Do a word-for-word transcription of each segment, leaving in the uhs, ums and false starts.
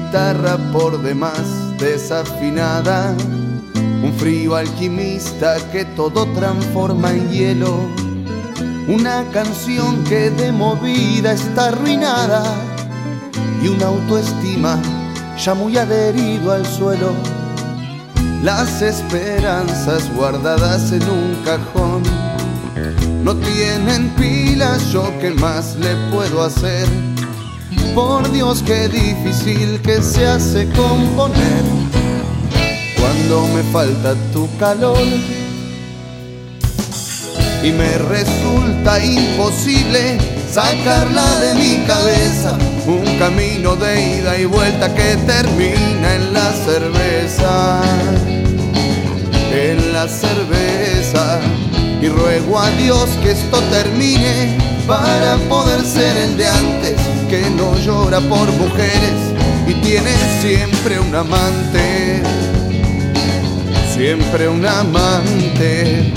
guitarra por demás desafinada, un frío alquimista que todo transforma en hielo, una canción que de movida está arruinada y una autoestima ya muy adherido al suelo. Las esperanzas guardadas en un cajón no tienen pilas, yo qué más le puedo hacer. Por Dios, qué difícil que se hace componer cuando me falta tu calor y me resulta imposible sacarla de mi cabeza. Un camino de ida y vuelta que termina en la cerveza, en la cerveza. Y ruego a Dios que esto termine para poder ser el de antes, que no llora por mujeres y tiene siempre un amante, siempre un amante.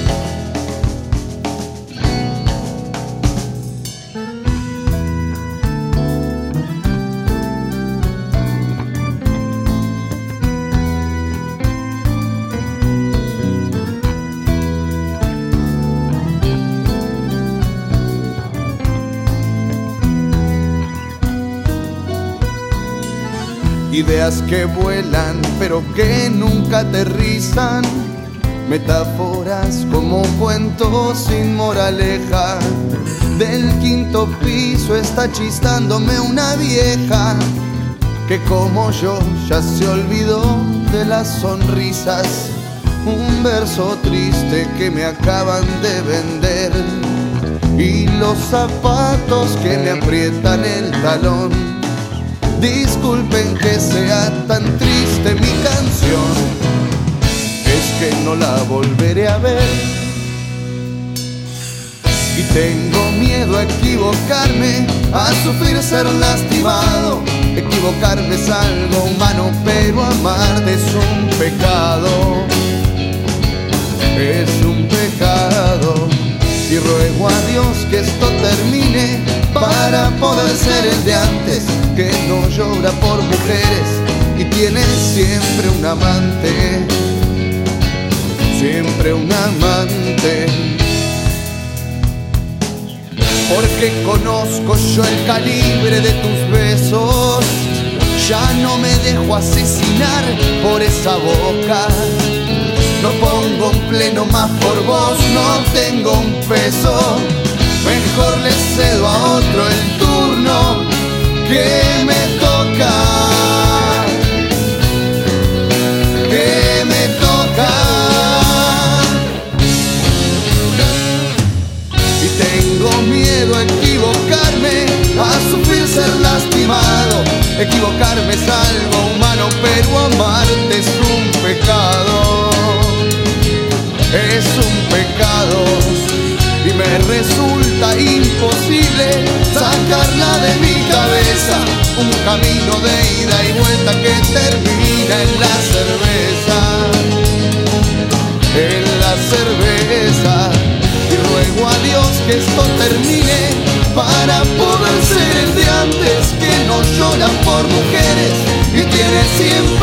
Ideas que vuelan pero que nunca aterrizan, metáforas como cuentos sin moraleja. Del quinto piso está chistándome una vieja que como yo ya se olvidó de las sonrisas. Un verso triste que me acaban de vender y los zapatos que me aprietan el talón. Disculpen que sea tan triste mi canción, es que no la volveré a ver. Y tengo miedo a equivocarme, a sufrir ser lastimado. Equivocarme es algo humano, pero amarte es un pecado, es un pecado. Y ruego a Dios que esto termine para poder ser el de antes, que no llora por mujeres y tiene siempre un amante, siempre un amante. Porque conozco yo el calibre de tus besos, ya no me dejo asesinar por esa boca. No pongo un pleno más por vos, no tengo un peso. Mejor le cedo a otro el turno que me toca, que me toca. Y tengo miedo a equivocarme, a sufrir ser lastimado. Equivocarme es algo humano, pero amarte es un pecado, es un pecado. Y me resulta imposible sacarla de mi cabeza. Un camino de ida y vuelta que termina en la cerveza, en la cerveza. Y ruego a Dios que esto termine para poder ser el de antes, que no llora por mujeres y tiene siempre